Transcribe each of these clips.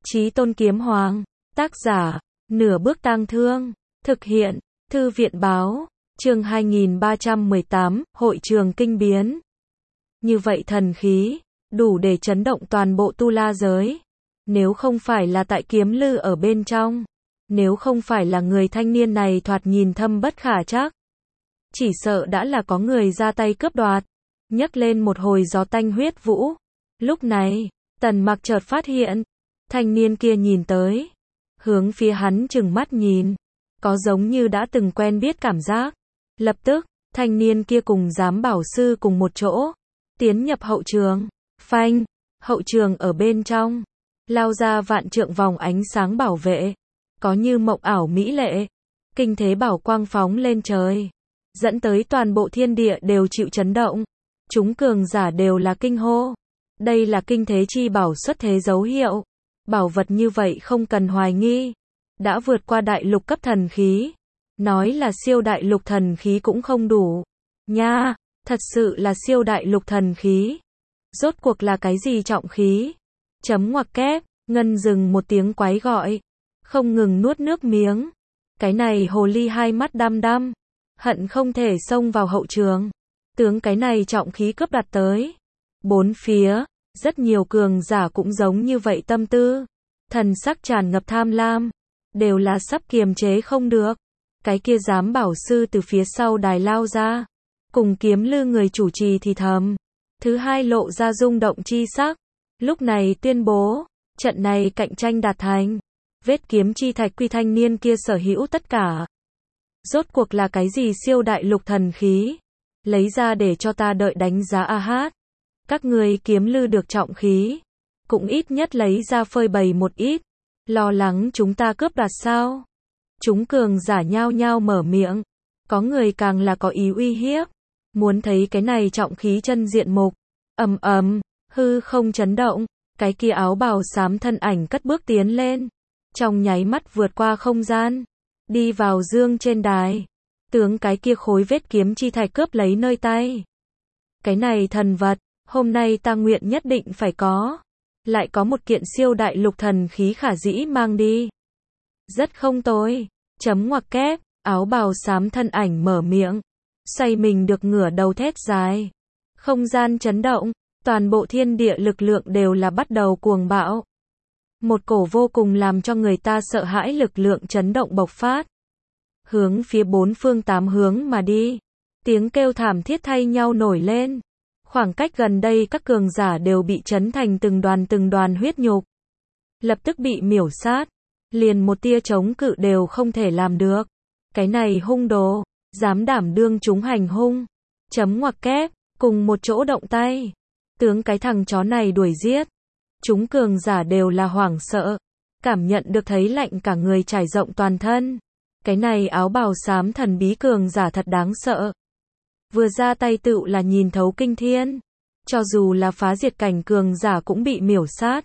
Chí Tôn Kiếm Hoàng. Tác giả, Nửa Bước Tang Thương. Thực hiện, Thư viện báo. Chương 2318, Hội trường kinh biến. Như vậy thần khí, đủ để chấn động toàn bộ Tu La giới. Nếu không phải là tại kiếm lư ở bên trong, nếu không phải là người thanh niên này thoạt nhìn thâm bất khả trắc, chỉ sợ đã là có người ra tay cướp đoạt. Nhấc lên một hồi gió tanh huyết vũ. Lúc này, Tần Mặc chợt phát hiện, thanh niên kia nhìn tới, hướng phía hắn chừng mắt nhìn, có giống như đã từng quen biết cảm giác. Lập tức, thanh niên kia cùng giám bảo sư cùng một chỗ, tiến nhập hậu trường. Phanh, hậu trường ở bên trong, lao ra vạn trượng vòng ánh sáng bảo vệ, có như mộng ảo mỹ lệ, kinh thế bảo quang phóng lên trời, dẫn tới toàn bộ thiên địa đều chịu chấn động. Chúng cường giả đều là kinh hô. Đây là kinh thế chi bảo xuất thế dấu hiệu. Bảo vật như vậy không cần hoài nghi, đã vượt qua đại lục cấp thần khí. Nói là siêu đại lục thần khí cũng không đủ. Nha, thật sự là siêu đại lục thần khí. Rốt cuộc là cái gì trọng khí? Chấm ngoặc kép, Ngân dừng một tiếng quái gọi, không ngừng nuốt nước miếng. Cái này hồ ly hai mắt đăm đăm, hận không thể xông vào hậu trường. Tướng cái này trọng khí cướp đoạt tới. Bốn phía, rất nhiều cường giả cũng giống như vậy tâm tư. Thần sắc tràn ngập tham lam, đều là sắp kiềm chế không được. Cái kia giám bảo sư từ phía sau đài lao ra, cùng kiếm lư người chủ trì thì thầm. Thứ hai lộ ra rung động chi sắc. Lúc này tuyên bố, trận này cạnh tranh đạt thành. Vết kiếm chi thạch quy thanh niên kia sở hữu tất cả. Rốt cuộc là cái gì siêu đại lục thần khí? Lấy ra để cho ta đợi đánh giá a hát. Các người kiếm lư được trọng khí, cũng ít nhất lấy ra phơi bày một ít. Lo lắng chúng ta cướp đoạt sao? Chúng cường giả nhao nhao mở miệng. Có người càng là có ý uy hiếp, muốn thấy cái này trọng khí chân diện mục. Ầm ầm, hư không chấn động, cái kia áo bào xám thân ảnh cất bước tiến lên, trong nháy mắt vượt qua không gian, đi vào dương trên đài. Tướng cái kia khối vết kiếm chi thạch cướp lấy nơi tay. Cái này thần vật, hôm nay ta nguyện nhất định phải có. Lại có một kiện siêu đại lục thần khí khả dĩ mang đi. Rất không tồi. Chấm ngoặc kép, áo bào xám thân ảnh mở miệng, xoay mình được ngửa đầu thét dài. Không gian chấn động, toàn bộ thiên địa lực lượng đều là bắt đầu cuồng bạo. Một cổ vô cùng làm cho người ta sợ hãi lực lượng chấn động bộc phát, hướng phía bốn phương tám hướng mà đi. Tiếng kêu thảm thiết thay nhau nổi lên. Khoảng cách gần đây các cường giả đều bị chấn thành từng đoàn huyết nhục, lập tức bị miểu sát, liền một tia chống cự đều không thể làm được. Cái này hung đồ, dám đảm đương chúng hành hung. Chấm ngoặc kép, cùng một chỗ động tay, tướng cái thằng chó này đuổi giết. Chúng cường giả đều là hoảng sợ, cảm nhận được thấy lạnh cả người trải rộng toàn thân. Cái này áo bào xám thần bí cường giả thật đáng sợ. Vừa ra tay tựu là nhìn thấu kinh thiên. Cho dù là phá diệt cảnh cường giả cũng bị miểu sát.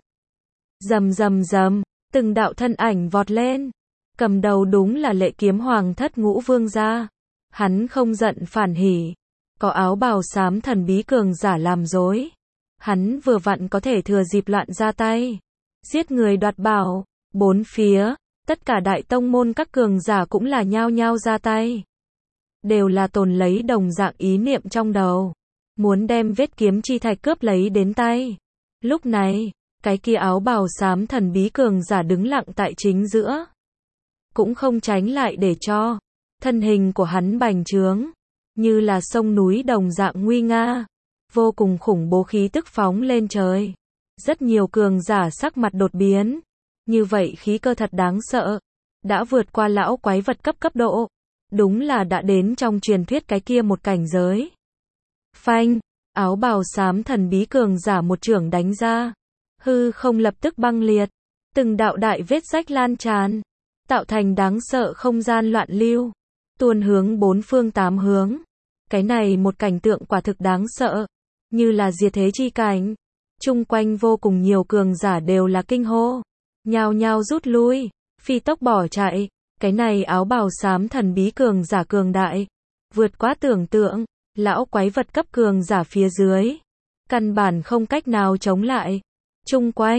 Rầm rầm rầm, từng đạo thân ảnh vọt lên. Cầm đầu đúng là Lệ Kiếm Hoàng Thất Ngũ Vương gia. Hắn không giận phản hỉ. Có áo bào xám thần bí cường giả làm dối, hắn vừa vặn có thể thừa dịp loạn ra tay, giết người đoạt bảo. Bốn phía, tất cả đại tông môn các cường giả cũng là nhao nhao ra tay. Đều là tồn lấy đồng dạng ý niệm trong đầu, muốn đem vết kiếm chi thạch cướp lấy đến tay. Lúc này, cái kia áo bào xám thần bí cường giả đứng lặng tại chính giữa, cũng không tránh lại để cho thân hình của hắn bành trướng, như là sông núi đồng dạng nguy nga, vô cùng khủng bố khí tức phóng lên trời. Rất nhiều cường giả sắc mặt đột biến, như vậy khí cơ thật đáng sợ, đã vượt qua lão quái vật cấp độ, đúng là đã đến trong truyền thuyết cái kia một cảnh giới. Phanh, áo bào xám thần bí cường giả một chưởng đánh ra, hư không lập tức băng liệt, từng đạo đại vết rách lan tràn, tạo thành đáng sợ không gian loạn lưu, tuôn hướng bốn phương tám hướng. Cái này một cảnh tượng quả thực đáng sợ, như là diệt thế chi cảnh. Chung quanh vô cùng nhiều cường giả đều là kinh hô, nhao nhao rút lui, phi tốc bỏ chạy. Cái này áo bào xám thần bí cường giả cường đại, vượt quá tưởng tượng, lão quái vật cấp cường giả phía dưới, căn bản không cách nào chống lại. Chung quanh,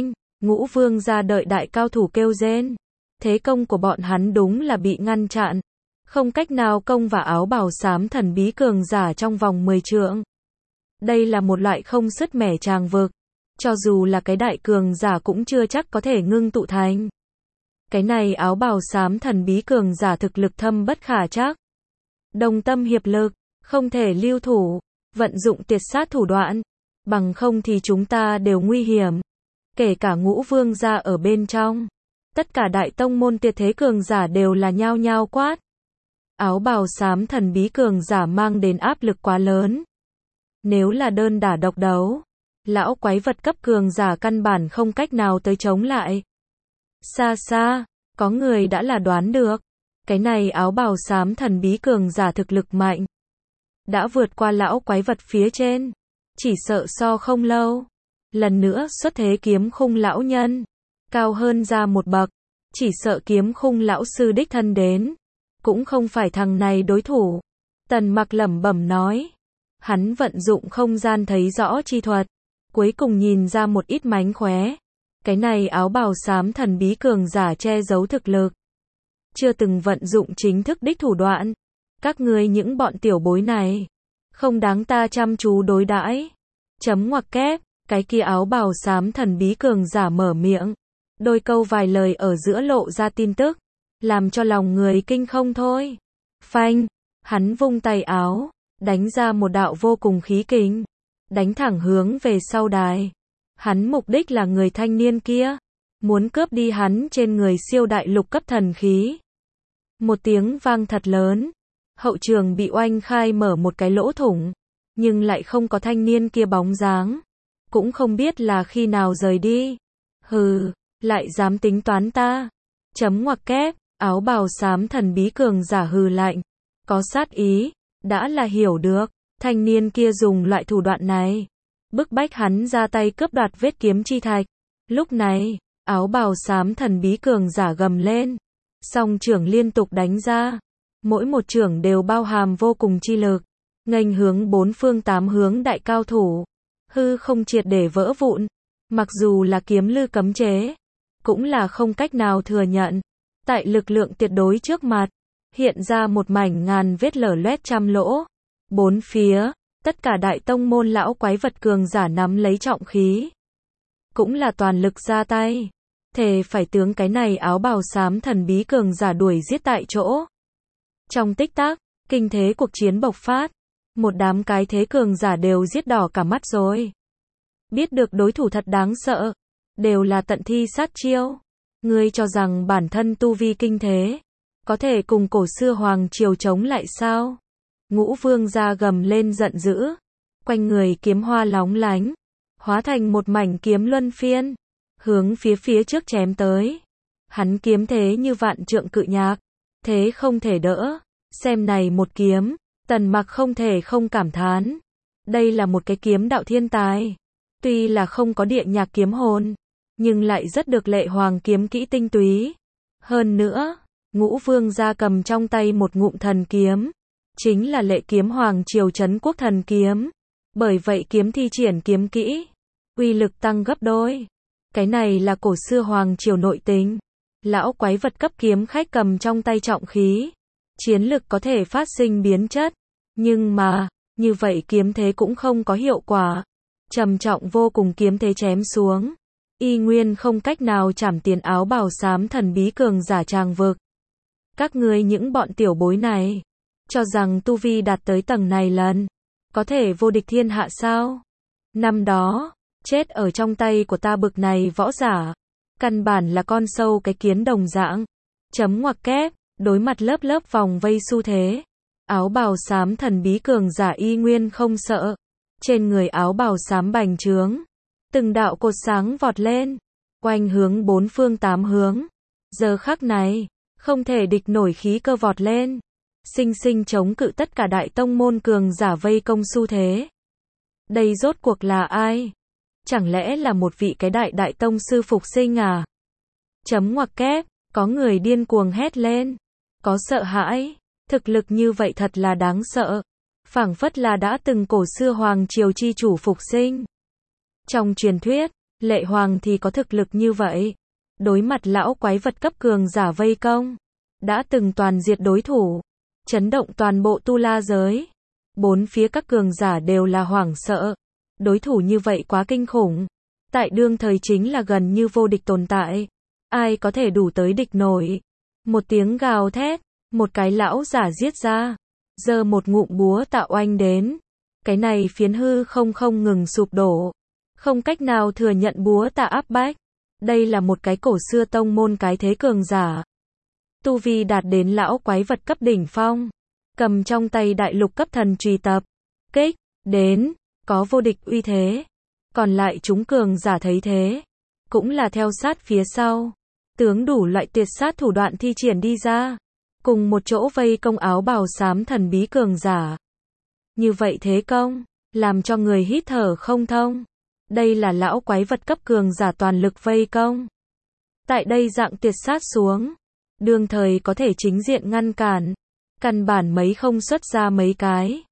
Ngũ Vương gia đợi đại cao thủ kêu rên. Thế công của bọn hắn đúng là bị ngăn chặn. Không cách nào công vào áo bào xám thần bí cường giả trong vòng 10 trượng. Đây là một loại không sứt mẻ tràng vực. Cho dù là cái đại cường giả cũng chưa chắc có thể ngưng tụ thành. Cái này áo bào xám thần bí cường giả thực lực thâm bất khả trắc. Đồng tâm hiệp lực, không thể lưu thủ, vận dụng tuyệt sát thủ đoạn. Bằng không thì chúng ta đều nguy hiểm. Kể cả Ngũ Vương gia ở bên trong. Tất cả đại tông môn tuyệt thế cường giả đều là nhao nhao quát. Áo bào xám thần bí cường giả mang đến áp lực quá lớn. Nếu là đơn đả độc đấu, lão quái vật cấp cường giả căn bản không cách nào tới chống lại. Xa xa, có người đã là đoán được. Cái này áo bào xám thần bí cường giả thực lực mạnh. Đã vượt qua lão quái vật phía trên. Chỉ sợ so không lâu. Lần nữa xuất thế kiếm khung lão nhân. Cao hơn ra một bậc. Chỉ sợ kiếm khung lão sư đích thân đến. Cũng không phải thằng này đối thủ. Tần Mặc lẩm bẩm nói. Hắn vận dụng không gian thấy rõ chi thuật. Cuối cùng nhìn ra một ít mánh khóe. Cái này áo bào xám thần bí cường giả che giấu thực lực. Chưa từng vận dụng chính thức đích thủ đoạn. Các ngươi những bọn tiểu bối này. Không đáng ta chăm chú đối đãi. Chấm ngoặc kép. Cái kia áo bào xám thần bí cường giả mở miệng. Đôi câu vài lời ở giữa lộ ra tin tức. Làm cho lòng người kinh không thôi. Phanh. Hắn vung tay áo. Đánh ra một đạo vô cùng khí kình. Đánh thẳng hướng về sau đài. Hắn mục đích là người thanh niên kia. Muốn cướp đi hắn trên người siêu đại lục cấp thần khí. Một tiếng vang thật lớn. Hậu trường bị oanh khai mở một cái lỗ thủng. Nhưng lại không có thanh niên kia bóng dáng. Cũng không biết là khi nào rời đi. Hừ, lại dám tính toán ta. Chấm ngoặc kép, áo bào xám thần bí cường giả hừ lạnh. Có sát ý, đã là hiểu được. Thanh niên kia dùng loại thủ đoạn này. Bức bách hắn ra tay cướp đoạt vết kiếm chi thạch. Lúc này, áo bào xám thần bí cường giả gầm lên. Song trưởng liên tục đánh ra. Mỗi một trưởng đều bao hàm vô cùng chi lực. Nghênh hướng bốn phương tám hướng đại cao thủ. Hư không triệt để vỡ vụn. Mặc dù là kiếm lư cấm chế. Cũng là không cách nào thừa nhận. Tại lực lượng tuyệt đối trước mặt. Hiện ra một mảnh ngàn vết lở loét trăm lỗ. Bốn phía, tất cả đại tông môn lão quái vật cường giả nắm lấy trọng khí. Cũng là toàn lực ra tay. Thề phải tướng cái này áo bào xám thần bí cường giả đuổi giết tại chỗ. Trong tích tắc, kinh thế cuộc chiến bộc phát. Một đám cái thế cường giả đều giết đỏ cả mắt rồi. Biết được đối thủ thật đáng sợ. Đều là tận thi sát chiêu. Ngươi cho rằng bản thân tu vi kinh thế. Có thể cùng cổ xưa hoàng triều chống lại sao? Ngũ Vương gia gầm lên giận dữ. Quanh người kiếm hoa lóng lánh. Hóa thành một mảnh kiếm luân phiên. Hướng phía trước chém tới. Hắn kiếm thế như vạn trượng cự nhạc. Thế không thể đỡ. Xem này một kiếm. Tần Mặc không thể không cảm thán. Đây là một cái kiếm đạo thiên tài. Tuy là không có địa nhạc kiếm hồn. Nhưng lại rất được lệ hoàng kiếm kỹ tinh túy. Hơn nữa, Ngũ Vương gia cầm trong tay một ngụm thần kiếm. Chính là lệ kiếm hoàng triều trấn quốc thần kiếm. Bởi vậy kiếm thi triển kiếm kỹ. Uy lực tăng gấp đôi. Cái này là cổ xưa hoàng triều nội tình. Lão quái vật cấp kiếm khách cầm trong tay trọng khí. Chiến lực có thể phát sinh biến chất. Nhưng mà, như vậy kiếm thế cũng không có hiệu quả. Trầm trọng vô cùng kiếm thế chém xuống. Y nguyên không cách nào chảm tiền áo bào xám thần bí cường giả tràng vực. Các ngươi những bọn tiểu bối này. Cho rằng tu vi đạt tới tầng này lần. Có thể vô địch thiên hạ sao? Năm đó, chết ở trong tay của ta bực này võ giả. Căn bản là con sâu cái kiến đồng dạng. Chấm ngoặc kép, đối mặt lớp lớp vòng vây xu thế. Áo bào xám thần bí cường giả y nguyên không sợ. Trên người áo bào xám bành trướng. Từng đạo cột sáng vọt lên. Quanh hướng bốn phương tám hướng. Giờ khắc này, không thể địch nổi khí cơ vọt lên. Sinh sinh chống cự tất cả đại tông môn cường giả vây công xu thế. Đây rốt cuộc là ai? Chẳng lẽ là một vị cái đại tông sư phục sinh à? Chấm ngoặc kép, có người điên cuồng hét lên. Có sợ hãi, thực lực như vậy thật là đáng sợ. Phảng phất là đã từng cổ xưa hoàng triều chi chủ phục sinh. Trong truyền thuyết, Lệ Hoàng thì có thực lực như vậy. Đối mặt lão quái vật cấp cường giả vây công, đã từng toàn diệt đối thủ, chấn động toàn bộ tu la giới. Bốn phía các cường giả đều là hoảng sợ. Đối thủ như vậy quá kinh khủng. Tại đương thời chính là gần như vô địch tồn tại. Ai có thể đủ tới địch nổi. Một tiếng gào thét, một cái lão giả giết ra, giơ một ngụm búa tạ oanh đến. Cái này phiến hư không ngừng sụp đổ. Không cách nào thừa nhận búa tạ áp bách. Đây là một cái cổ xưa tông môn cái thế cường giả. Tu vi đạt đến lão quái vật cấp đỉnh phong. Cầm trong tay đại lục cấp thần trùy tập. Kích, đến, có vô địch uy thế. Còn lại chúng cường giả thấy thế. Cũng là theo sát phía sau. Tướng đủ loại tuyệt sát thủ đoạn thi triển đi ra. Cùng một chỗ vây công áo bào xám thần bí cường giả. Như vậy thế công, làm cho người hít thở không thông. Đây là lão quái vật cấp cường giả toàn lực vây công. Tại đây dạng tuyệt sát xuống, đương thời có thể chính diện ngăn cản. Căn bản mấy không xuất ra mấy cái.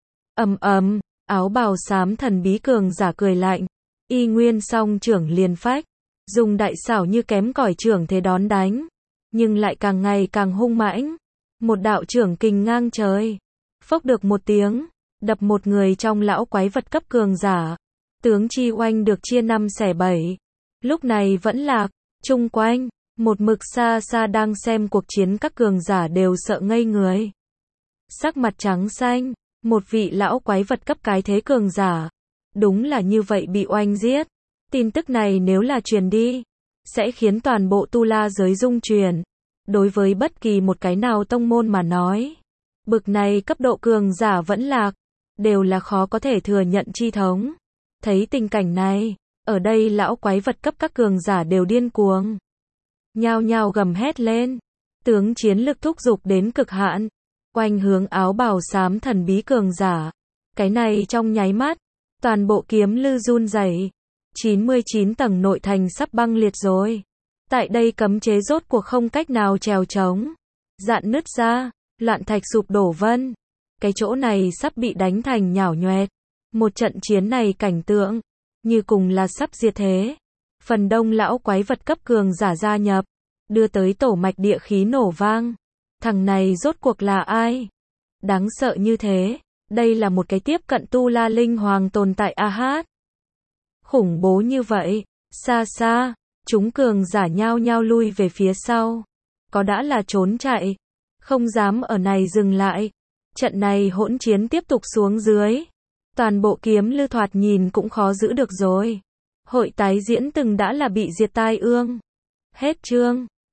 Áo bào xám thần bí cường giả cười lạnh. Y nguyên song trưởng liền phách. Dùng đại xảo như kém cỏi trưởng thế đón đánh. Nhưng lại càng ngày càng hung mãnh. Một đạo trưởng kình ngang trời. Phốc được một tiếng. Đập một người trong lão quái vật cấp cường giả. Tướng chi oanh được chia 5 xẻ 7. Lúc này vẫn lạc. Chung quanh, một mực xa xa đang xem cuộc chiến các cường giả đều sợ ngây người. Sắc mặt trắng xanh. Một vị lão quái vật cấp cái thế cường giả. Đúng là như vậy bị oanh giết. Tin tức này nếu là truyền đi, sẽ khiến toàn bộ tu la giới rung chuyển. Đối với bất kỳ một cái nào tông môn mà nói, bực này cấp độ cường giả vẫn lạc, đều là khó có thể thừa nhận chi thống. Thấy tình cảnh này, ở đây lão quái vật cấp các cường giả đều điên cuồng. Nhao nhao gầm hét lên. Tướng chiến lực thúc giục đến cực hạn. Oanh hướng áo bào xám thần bí cường giả. Cái này trong nháy mắt, toàn bộ kiếm lư run rẩy. 99 tầng nội thành sắp băng liệt rồi. Tại đây cấm chế rốt cuộc không cách nào trèo trống. Dạn nứt ra, loạn thạch sụp đổ vân. Cái chỗ này sắp bị đánh thành nhão nhoẹt. Một trận chiến này cảnh tượng, như cùng là sắp diệt thế. Phần đông lão quái vật cấp cường giả gia nhập, đưa tới tổ mạch địa khí nổ vang. Thằng này rốt cuộc là ai? Đáng sợ như thế, đây là một cái tiếp cận tu la linh hoàng tồn tại hát. Khủng bố như vậy, xa xa, chúng cường giả nhao nhao lui về phía sau. Có đã là trốn chạy, không dám ở này dừng lại. Trận này hỗn chiến tiếp tục xuống dưới. Toàn bộ kiếm lư thoạt nhìn cũng khó giữ được rồi. Hội tái diễn từng đã là bị diệt tai ương. Hết chương.